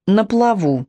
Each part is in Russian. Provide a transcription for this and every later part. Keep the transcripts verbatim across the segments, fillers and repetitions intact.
На плаву.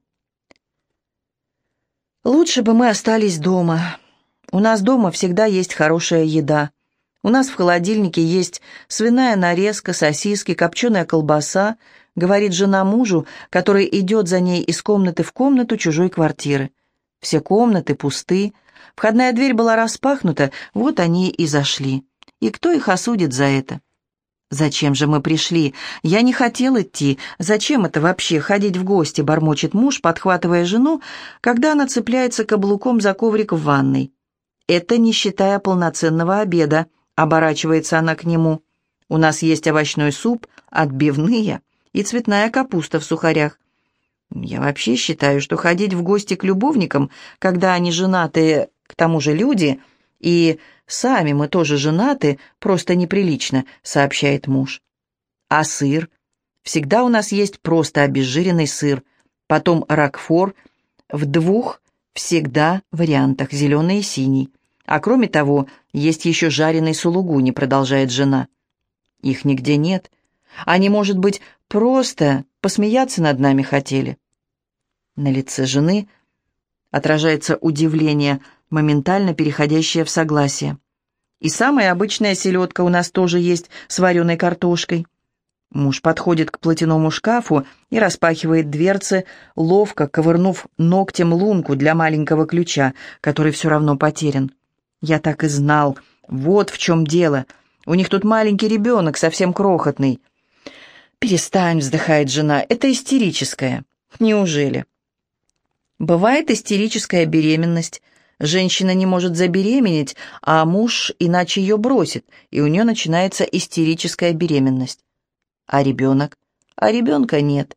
Лучше бы мы остались дома. У нас дома всегда есть хорошая еда. У нас в холодильнике есть свиная нарезка, сосиски, копченая колбаса, говорит жена мужу, который идет за ней из комнаты в комнату чужой квартиры. Все комнаты пусты, входная дверь была распахнута, вот они и зашли. И кто их осудит за это? «Зачем же мы пришли? Я не хотел идти. Зачем это вообще, ходить в гости?» — бормочет муж, подхватывая жену, когда она цепляется каблуком за коврик в ванной. «Это не считая полноценного обеда», — оборачивается она к нему. «У нас есть овощной суп, отбивные и цветная капуста в сухарях. Я вообще считаю, что ходить в гости к любовникам, когда они женатые, к тому же люди, и сами мы тоже женаты, просто неприлично», — сообщает муж. «А сыр? Всегда у нас есть просто обезжиренный сыр, потом рокфор в двух всегда вариантах, зеленый и синий. А кроме того, есть еще жареный сулугуни», — продолжает жена. «Их нигде нет. Они, может быть, просто посмеяться над нами хотели». На лице жены отражается удивление, моментально переходящее в согласие. «И самая обычная селедка у нас тоже есть с вареной картошкой». Муж подходит к платяному шкафу и распахивает дверцы, ловко ковырнув ногтем лунку для маленького ключа, который все равно потерян. «Я так и знал. Вот в чем дело. У них тут маленький ребенок, совсем крохотный». «Перестань», — вздыхает жена, — «это истерическое». «Неужели?» «Бывает истерическая беременность. Женщина не может забеременеть, а муж иначе ее бросит, и у нее начинается истерическая беременность. А ребенок? А ребенка нет».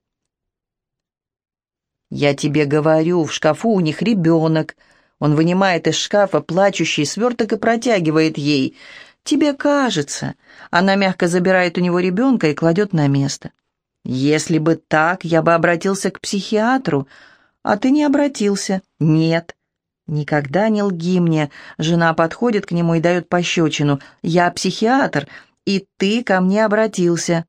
«Я тебе говорю, в шкафу у них ребенок». Он вынимает из шкафа плачущий сверток и протягивает ей. «Тебе кажется». Она мягко забирает у него ребенка и кладет на место. «Если бы так, я бы обратился к психиатру. А ты не обратился». «Нет». «Никогда не лги мне». Жена подходит к нему и дает пощечину. «Я психиатр, и ты ко мне обратился».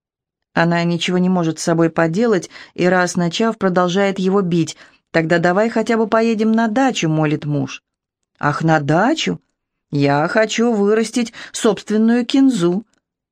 Она ничего не может с собой поделать и, раз начав, продолжает его бить. «Тогда давай хотя бы поедем на дачу», — молит муж. «Ах, на дачу? Я хочу вырастить собственную кинзу».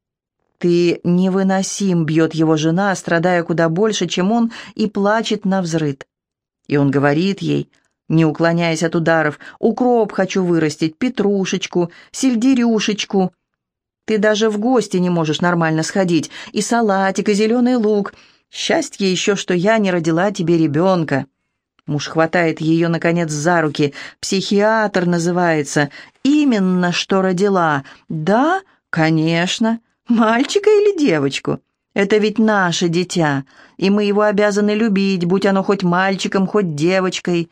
«Ты невыносим», — бьет его жена, страдая куда больше, чем он, и плачет навзрыд. И он говорит ей, не уклоняясь от ударов: «Укроп хочу вырастить, петрушечку, сельдерюшечку. Ты даже в гости не можешь нормально сходить, и салатик, и зеленый лук. Счастье еще, что я не родила тебе ребенка». Муж хватает ее, наконец, за руки. «Психиатр называется. Именно что родила. Да, конечно. Мальчика или девочку? Это ведь наше дитя, и мы его обязаны любить, будь оно хоть мальчиком, хоть девочкой».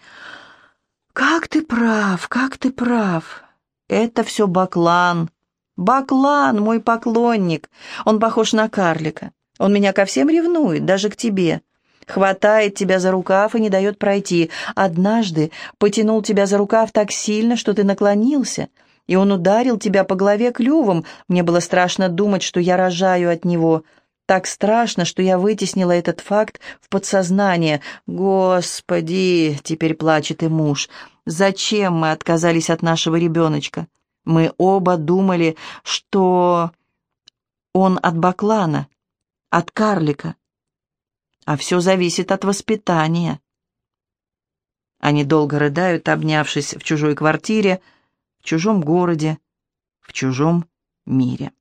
«Как ты прав, как ты прав. Это все Баклан. Баклан, мой поклонник. Он похож на карлика. Он меня ко всем ревнует, даже к тебе. Хватает тебя за рукав и не дает пройти. Однажды потянул тебя за рукав так сильно, что ты наклонился, и он ударил тебя по голове клювом. Мне было страшно думать, что я рожаю от него. Так страшно, что я вытеснила этот факт в подсознание. Господи, теперь плачет и муж. Зачем мы отказались от нашего ребеночка? Мы оба думали, что он от Баклана, от карлика. А все зависит от воспитания». Они долго рыдают, обнявшись в чужой квартире, в чужом городе, в чужом мире.